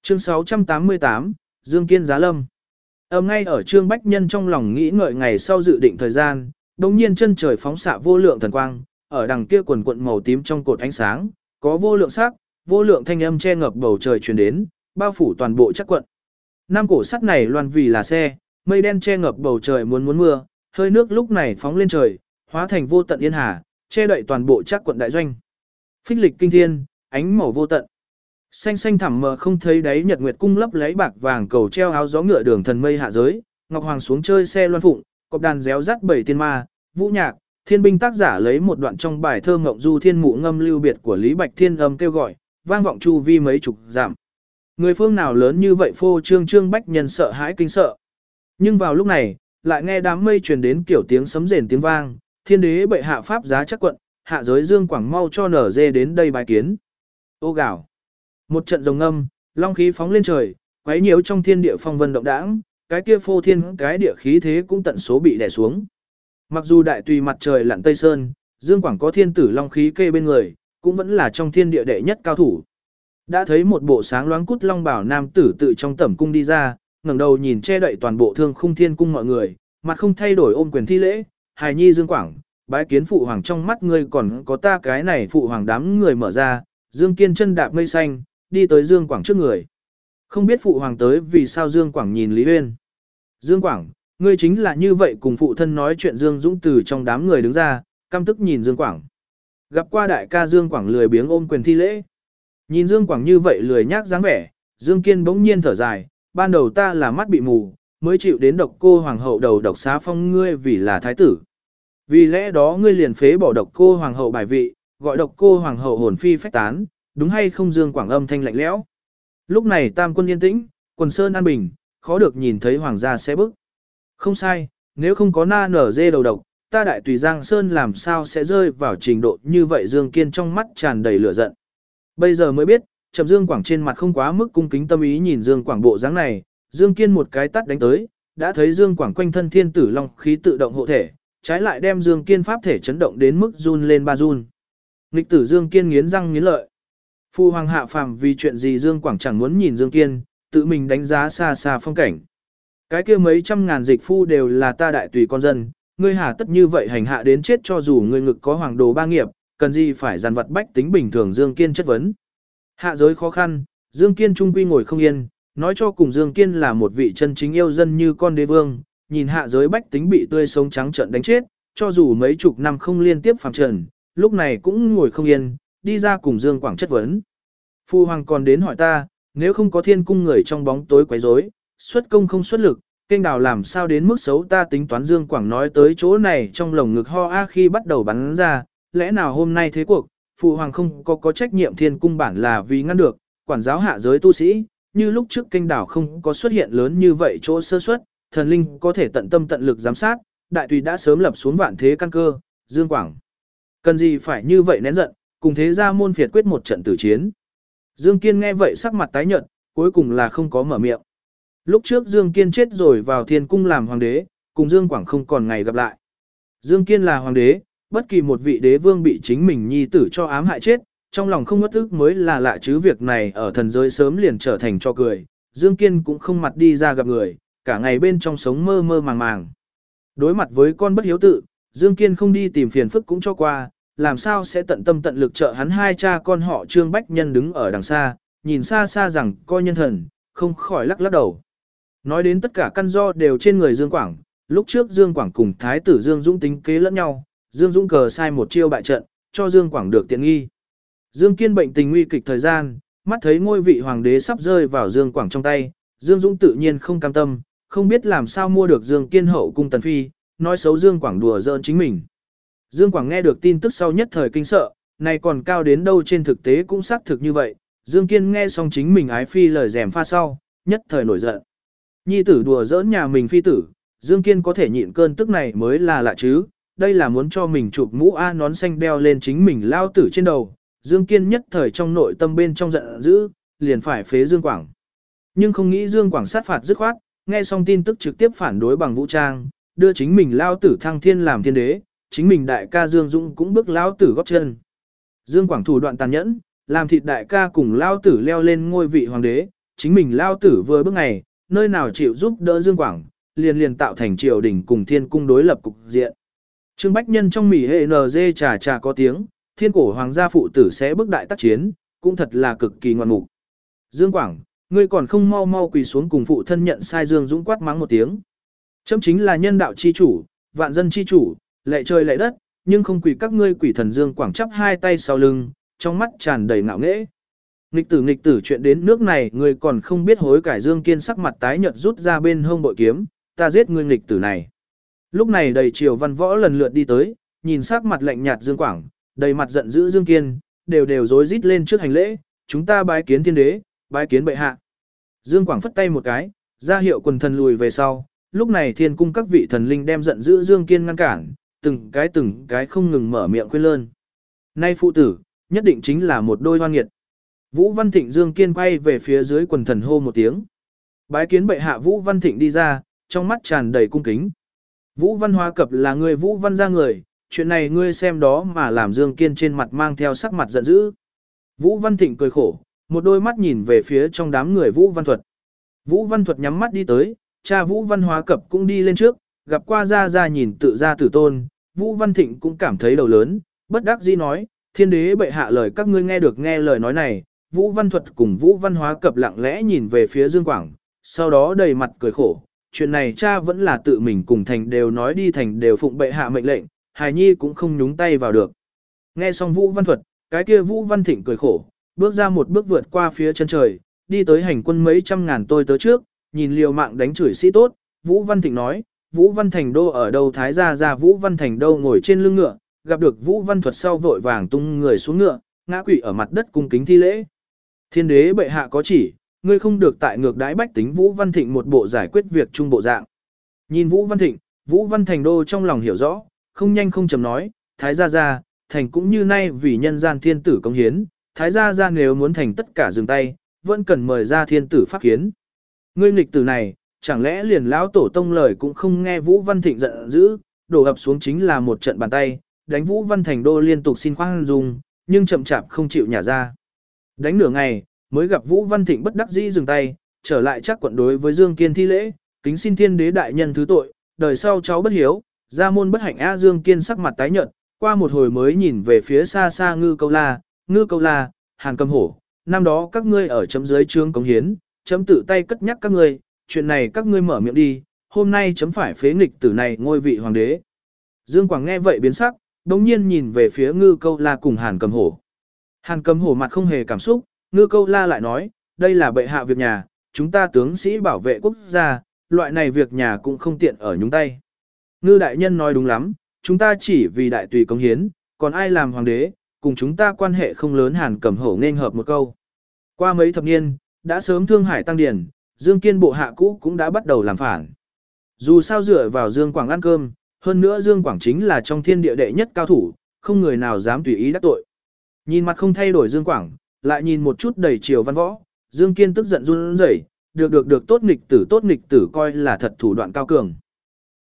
Chương 688, Dương Kiên Giá Lâm. Ngay ở Trương Bách Nhân trong lòng nghĩ ngợi ngày sau dự định thời gian, đồng nhiên chân trời phóng xạ vô lượng thần quang, ở đằng kia quần quận màu tím trong cột ánh sáng, có vô lượng sắc, vô lượng thanh âm che ngập bầu trời truyền đến, bao phủ toàn bộ chắc quận. Năm cổ sắt này loan vì là xe, mây đen che ngập bầu trời muốn mưa, hơi nước lúc này phóng lên trời, hóa thành vô tận yên hà, che đậy toàn bộ chắc quận đại doanh. Phích lịch kinh thiên, ánh màu vô tận. Xanh xanh thẳm mờ không thấy đáy nhật nguyệt cung lấp lấy bạc vàng cầu treo áo gió ngựa đường thần mây hạ giới, Ngọc Hoàng xuống chơi xe loan phụng, cọp đàn réo rắt bảy tiên ma, vũ nhạc, thiên binh tác giả lấy một đoạn trong bài thơ ngộng du thiên mụ ngâm lưu biệt của Lý Bạch Thiên âm kêu gọi, vang vọng chu vi mấy chục dặm. Người phương nào lớn như vậy phô trương Trương Bách Nhân sợ hãi kinh sợ. Nhưng vào lúc này, lại nghe đám mây truyền đến kiểu tiếng sấm rền tiếng vang, thiên đế bệ hạ pháp giá chắc quận, hạ giới Dương Quảng mau cho nở dê đến đây bài kiến. Ô gạo. Một trận rồng ngâm, long khí phóng lên trời, quấy nhiễu trong thiên địa phong vân động đãng, cái kia phô thiên cái địa khí thế cũng tận số bị đè xuống. Mặc dù đại tùy mặt trời lặn tây sơn, Dương Quảng có thiên tử long khí kê bên người, cũng vẫn là trong thiên địa đệ nhất cao thủ. Đã thấy một bộ sáng loáng cút long bảo nam tử tự trong tẩm cung đi ra, ngẩng đầu nhìn che đậy toàn bộ thương khung thiên cung mọi người, mặt không thay đổi ôm quyền thi lễ, hài nhi Dương Quảng, bái kiến phụ hoàng trong mắt ngươi còn có ta cái này phụ hoàng đám người mở ra, Dương Kiên chân đạp mây xanh, đi tới Dương Quảng trước người. Không biết phụ hoàng tới vì sao Dương Quảng nhìn Lý Uyên. Dương Quảng, ngươi chính là như vậy cùng phụ thân nói chuyện. Dương Dũng từ trong đám người đứng ra, căm tức nhìn Dương Quảng. Gặp qua đại ca Dương Quảng lười biếng ôm quyền thi lễ. Nhìn Dương Quảng như vậy lười nhác dáng vẻ, Dương Kiên bỗng nhiên thở dài, ban đầu ta là mắt bị mù, mới chịu đến độc cô hoàng hậu đầu độc xá phong ngươi vì là thái tử. Vì lẽ đó ngươi liền phế bỏ độc cô hoàng hậu bài vị, gọi độc cô hoàng hậu hồn phi phách tán, đúng hay không? Dương Quảng âm thanh lạnh lẽo. Lúc này tam quân yên tĩnh, quần sơn an bình, khó được nhìn thấy hoàng gia sẽ bức. Không sai, nếu không có na nở dê đầu độc, ta đại tùy Giang Sơn làm sao sẽ rơi vào trình độ như vậy? Dương Kiên trong mắt tràn đầy lửa giận. Bây giờ mới biết, chậm Dương Quảng trên mặt không quá mức cung kính tâm ý nhìn Dương Quảng bộ dáng này, Dương Kiên một cái tát đánh tới, đã thấy Dương Quảng quanh thân thiên tử long khí tự động hộ thể, trái lại đem Dương Kiên pháp thể chấn động đến mức run lên ba run. Nghịch tử Dương Kiên nghiến răng nghiến lợi. Phu hoàng hạ phàm vì chuyện gì? Dương Quảng chẳng muốn nhìn Dương Kiên, tự mình đánh giá xa xa phong cảnh. Cái kia mấy trăm ngàn dịch phu đều là ta đại tùy con dân, ngươi hà tất như vậy hành hạ đến chết? Cho dù ngươi ngực có hoàng đồ ba nghiệp, cần gì phải dằn vặt bách tính bình thường? Dương Kiên chất vấn. Hạ giới khó khăn, Dương Kiên trung quy ngồi không yên, nói cho cùng Dương Kiên là một vị chân chính yêu dân như con đế vương, nhìn hạ giới bách tính bị tươi sống trắng trợn đánh chết, cho dù mấy chục năm không liên tiếp phàm trần, lúc này cũng ngồi không yên, đi ra cùng Dương Quảng chất vấn. Phu hoàng còn đến hỏi ta, nếu không có thiên cung người trong bóng tối quấy rối, xuất công không xuất lực, kênh đào làm sao đến mức xấu ta tính toán? Dương Quảng nói tới chỗ này trong lồng ngực ho a khi bắt đầu bắn ra, lẽ nào hôm nay thế cuộc, phụ hoàng không có trách nhiệm? Thiên cung bản là vì ngăn được, quản giáo hạ giới tu sĩ, như lúc trước kênh đào không có xuất hiện lớn như vậy chỗ sơ suất, thần linh có thể tận tâm tận lực giám sát, đại tùy đã sớm lập xuống vạn thế căn cơ. Dương Quảng cần gì phải như vậy nén giận, cùng thế gia môn phiệt quyết một trận tử chiến. Dương Kiên nghe vậy sắc mặt tái nhợt, cuối cùng là không có mở miệng. Lúc trước Dương Kiên chết rồi vào thiên cung làm hoàng đế, cùng Dương Quảng không còn ngày gặp lại. Dương Kiên là hoàng đế, bất kỳ một vị đế vương bị chính mình nhi tử cho ám hại chết, trong lòng không uất ức mới là lạ chứ. Việc này ở thần giới sớm liền trở thành cho cười, Dương Kiên cũng không mặt đi ra gặp người, cả ngày bên trong sống mơ mơ màng màng. Đối mặt với con bất hiếu tự, Dương Kiên không đi tìm phiền phức cũng cho qua, làm sao sẽ tận tâm tận lực trợ hắn? Hai cha con họ Trương Bách Nhân đứng ở đằng xa, nhìn xa xa rằng coi nhân thần, không khỏi lắc lắc đầu. Nói đến tất cả căn do đều trên người Dương Quảng, lúc trước Dương Quảng cùng thái tử Dương Dũng tính kế lẫn nhau, Dương Dũng cờ sai một chiêu bại trận, cho Dương Quảng được tiện nghi. Dương Kiên bệnh tình nguy kịch thời gian, mắt thấy ngôi vị hoàng đế sắp rơi vào Dương Quảng trong tay, Dương Dũng tự nhiên không cam tâm, không biết làm sao mua được Dương Kiên hậu cung tần phi, nói xấu Dương Quảng đùa giỡn chính mình. Dương Quảng nghe được tin tức sau nhất thời kinh sợ, này còn cao đến đâu? Trên thực tế cũng xác thực như vậy. Dương Kiên nghe xong chính mình ái phi lời rèm pha sau, nhất thời nổi giận. Nhi tử đùa giỡn nhà mình phi tử, Dương Kiên có thể nhịn cơn tức này mới là lạ chứ. Đây là muốn cho mình chụp mũ a nón xanh đeo lên chính mình lao tử trên đầu. Dương Kiên nhất thời trong nội tâm bên trong giận dữ, liền phải phế Dương Quảng. Nhưng không nghĩ Dương Quảng sát phạt dứt khoát, nghe xong tin tức trực tiếp phản đối bằng vũ trang, đưa chính mình lao tử thăng thiên làm thiên đế, chính mình đại ca Dương Dũng cũng bước lao tử góp chân. Dương Quảng thủ đoạn tàn nhẫn, làm thịt đại ca cùng lao tử leo lên ngôi vị hoàng đế, chính mình lao tử vừa bước ngày, nơi nào chịu giúp đỡ Dương Quảng, liền liền tạo thành triều đình cùng thiên cung đối lập cục diện. Trương Bách Nhân trong mỉ hệ NG trà có tiếng, thiên cổ hoàng gia phụ tử sẽ bước đại tác chiến, cũng thật là cực kỳ ngoan mục. Dương Quảng, ngươi còn không mau mau quỳ xuống cùng phụ thân nhận sai. Dương Dũng quát mắng một tiếng. Chấm chính là nhân đạo chi chủ, vạn dân chi chủ, lệ trời lệ đất, nhưng không quỳ các ngươi quỷ thần. Dương Quảng chắp hai tay sau lưng, trong mắt tràn đầy ngạo nghễ. Nghịch tử chuyện đến nước này ngươi còn không biết hối cải. Dương Kiên sắc mặt tái nhợt rút ra bên hông bội kiếm, ta giết ngươi nghịch tử này. Lúc này đầy triều văn võ lần lượt đi tới, nhìn sắc mặt lạnh nhạt Dương Quảng, đầy mặt giận dữ Dương Kiên, đều rối rít lên trước hành lễ, chúng ta bái kiến thiên đế, bái kiến bệ hạ. Dương Quảng phất tay một cái, ra hiệu quần thần lùi về sau, lúc này thiên cung các vị thần linh đem giận dữ Dương Kiên ngăn cản, từng cái không ngừng mở miệng khuyên lơn. Nay phụ tử, nhất định chính là một đôi hoan nghiệt. Vũ Văn Thịnh Dương Kiên quay về phía dưới quần thần hô một tiếng. Bái kiến bệ hạ. Vũ Văn Thịnh đi ra, trong mắt tràn đầy cung kính. Vũ Văn Hóa Cập là người Vũ Văn gia người, chuyện này ngươi xem đó mà làm. Dương Kiên trên mặt mang theo sắc mặt giận dữ. Vũ Văn Thịnh cười khổ, một đôi mắt nhìn về phía trong đám người Vũ Văn Thuật. Vũ Văn Thuật nhắm mắt đi tới, cha Vũ Văn Hóa Cập cũng đi lên trước, gặp qua ra nhìn tự ra tử tôn. Vũ Văn Thịnh cũng cảm thấy đầu lớn, bất đắc dĩ nói, thiên đế bệ hạ lời các ngươi nghe lời nói này. Vũ Văn Thuật cùng Vũ Văn Hóa Cập lặng lẽ nhìn về phía Dương Quảng, sau đó đầy mặt cười khổ, chuyện này cha vẫn là tự mình cùng thành đều nói đi, thành đều phụng bệ hạ mệnh lệnh, hài nhi cũng không nhúng tay vào được. Nghe xong Vũ Văn Thuật, cái kia Vũ Văn Thịnh cười khổ, bước ra một bước vượt qua phía chân trời, đi tới hành quân mấy trăm ngàn tôi tớ trước, nhìn liều mạng đánh chửi sĩ tốt. Vũ Văn Thịnh nói, Vũ Văn Thành đô ở đâu? Thái gia ra Vũ Văn Thành đô ngồi trên lưng ngựa, gặp được Vũ Văn Thuật sau vội vàng tung người xuống ngựa, ngã quỵ ở mặt đất cung kính thi lễ. Thiên đế bệ hạ có chỉ, ngươi không được tại ngược đãi bách tính. Vũ Văn Thịnh một bộ giải quyết việc trung bộ dạng. Nhìn Vũ Văn Thịnh, Vũ Văn Thành đô trong lòng hiểu rõ, không nhanh không chậm nói, Thái gia gia, thành cũng như nay vì nhân gian thiên tử công hiến, Thái gia gia nếu muốn thành tất cả dừng tay, vẫn cần mời ra thiên tử pháp kiến. Ngươi nghịch tử này, chẳng lẽ liền lão tổ tông lời cũng không nghe? Vũ Văn Thịnh giận dữ, đổ ập xuống chính là một trận bàn tay, đánh Vũ Văn Thành đô liên tục xin khoan dung, nhưng chậm chạp không chịu nhả ra. Đánh nửa ngày, mới gặp Vũ Văn Thịnh bất đắc dĩ dừng tay, trở lại chắc quận đối với Dương Kiên thi lễ, kính xin thiên đế đại nhân thứ tội, đời sau cháu bất hiếu, gia môn bất hạnh. Dương Kiên sắc mặt tái nhợt, qua một hồi mới nhìn về phía xa xa Ngư Câu La, Hàn Cầm Hổ, năm đó các ngươi ở chấm dưới trướng cống hiến, chấm tự tay cất nhắc các ngươi, chuyện này các ngươi mở miệng đi, hôm nay chấm phải phế nghịch tử này ngôi vị hoàng đế. Dương Quảng nghe vậy biến sắc, đồng nhiên nhìn về phía Ngư Câu La cùng Hàn Cầm Hổ. Hàn Cầm Hổ mặt không hề cảm xúc, Ngư Câu La lại nói, đây là bệ hạ việc nhà, chúng ta tướng sĩ bảo vệ quốc gia, loại này việc nhà cũng không tiện ở nhúng tay. Ngư đại nhân nói đúng lắm, chúng ta chỉ vì đại tùy cống hiến, còn ai làm hoàng đế, cùng chúng ta quan hệ không lớn. Hàn Cầm Hổ nên hợp một câu. Qua mấy thập niên, đã sớm thương hải tăng điển, Dương Kiên bộ hạ cũ cũng đã bắt đầu làm phản. Dù sao dựa vào Dương Quảng ăn cơm, hơn nữa Dương Quảng chính là trong thiên địa đệ nhất cao thủ, không người nào dám tùy ý đắc tội. Nhìn mặt không thay đổi Dương Quảng, lại nhìn một chút đầy triều văn võ, Dương Kiên tức giận run rẩy, được tốt nghịch tử coi là thật thủ đoạn cao cường.